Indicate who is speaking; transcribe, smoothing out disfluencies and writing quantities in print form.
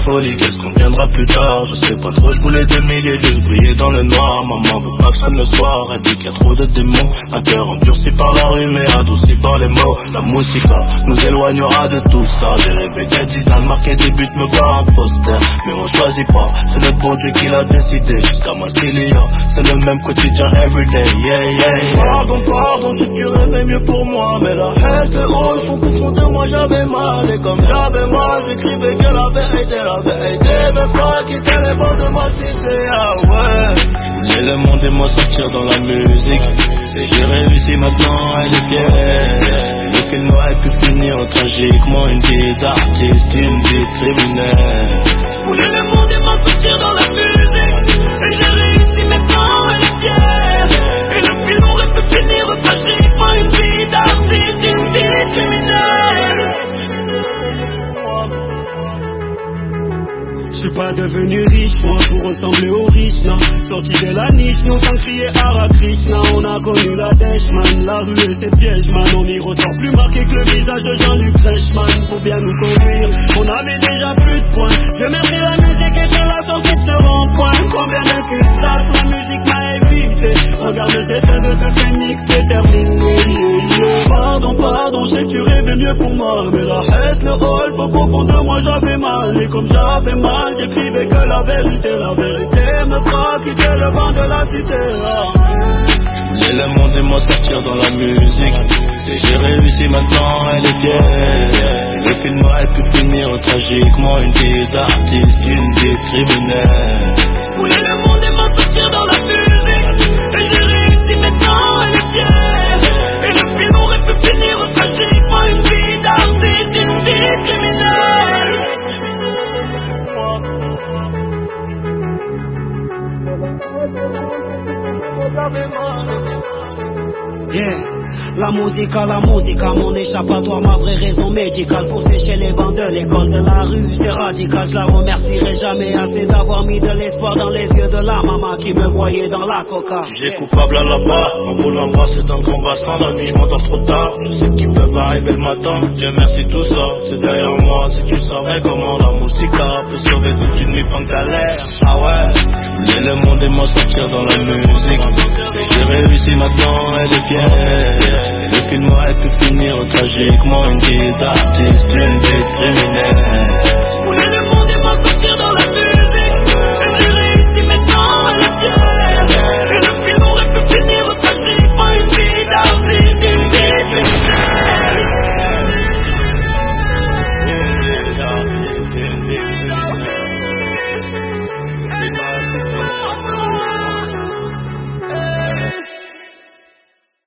Speaker 1: folie, qu'est-ce qu'on viendra plus tard? Je sais pas trop, je voulais des milliers, juste briller dans le noir. Maman veut pas que ça le soir, elle dit qu'il y a trop de démons. Un cœur endurci par la rue mais adouci par les mots. La musica nous éloignera de tout ça. J'ai rêvé d'être Zidane, marquer des buts, me voir un poster. Mais on choisit pas, c'est le bon Dieu qui l'a décidé. Jusqu'à Massilia, c'est le même quotidien everyday, yeah, yeah. Pardon, pardon, je sais que tu rêvais mieux pour moi. Mais la haine, le haut, font qu'au fond de moi j'avais mal. Et comme j'avais mal, j'écrivais que la vérité. Mes frères quittaient les bancs de ma cité, ah ouais. Voulais le monde et moi sortir dans la musique. Et j'ai réussi maintenant, elle est fière. Le film aurait pu finir tragiquement. Une vie d'artiste, une vie criminelle. Je voulais le monde et moi sortir dans la musique. Et j'ai réussi maintenant, elle est fière. Et le film aurait pu finir tragiquement. Une vie d'artiste, une vie criminelle.
Speaker 2: Je suis pas devenu riche, moi, pour ressembler aux riches, non. Sorti de la niche, nous sans crier Hare Krishna. On a connu la dèche, man, la rue et ses pièges, man. On y ressort plus marqué que le visage de Jean-Luc Reichmann. Pour bien nous conduire, on avait déjà plus de points. Dieu merci, la musique était la sortie de ce rond-point. Combien de cul-de-sac, la musique m'a évité. Regarde le destin de deux phénix, c'est terminé. Pardon, pardon, je sais que tu rêvais mieux pour moi. Mais la haine, le hall, faut qu'au fond de moi j'avais mal. Et comme j'avais mal, j'écrivais que la vérité me fera quitter le banc de la cité.
Speaker 1: Voulais le monde et moi sortir dans la musique. Et j'ai réussi maintenant, elle est fière. Le film aurait pu finir tragiquement. Une vie d'artiste, une vie criminelle.
Speaker 2: Je voulais le monde et moi sortir dans la musique. Et j'ai réussi maintenant, elle est fière. Et le film aurait pu finir tragiquement. Une vie d'artiste, une vie criminelle. Yeah, la musique, mon échappatoire, ma vraie raison médicale pour sécher les bancs de l'école de la rue, c'est radical. Je la remercierai jamais assez d'avoir mis de l'espoir dans les yeux de la maman qui me voyait dans la coca.
Speaker 1: J'ai coupable à la barre, en voulant embrasser dans le grand bassin. La nuit je m'endors trop tard, je sais qu'ils peuvent arriver le matin. Dieu merci tout ça, c'est derrière moi. Si tu savais comment la musica peut sauver toute une nuit en galère. Ah ouais, je voulais le monde et moi sortir dans la musique. Et j'ai réussi maintenant, elle est fière. Le film aurait pu finir tragiquement. Une vie d'artiste, une vie criminelle.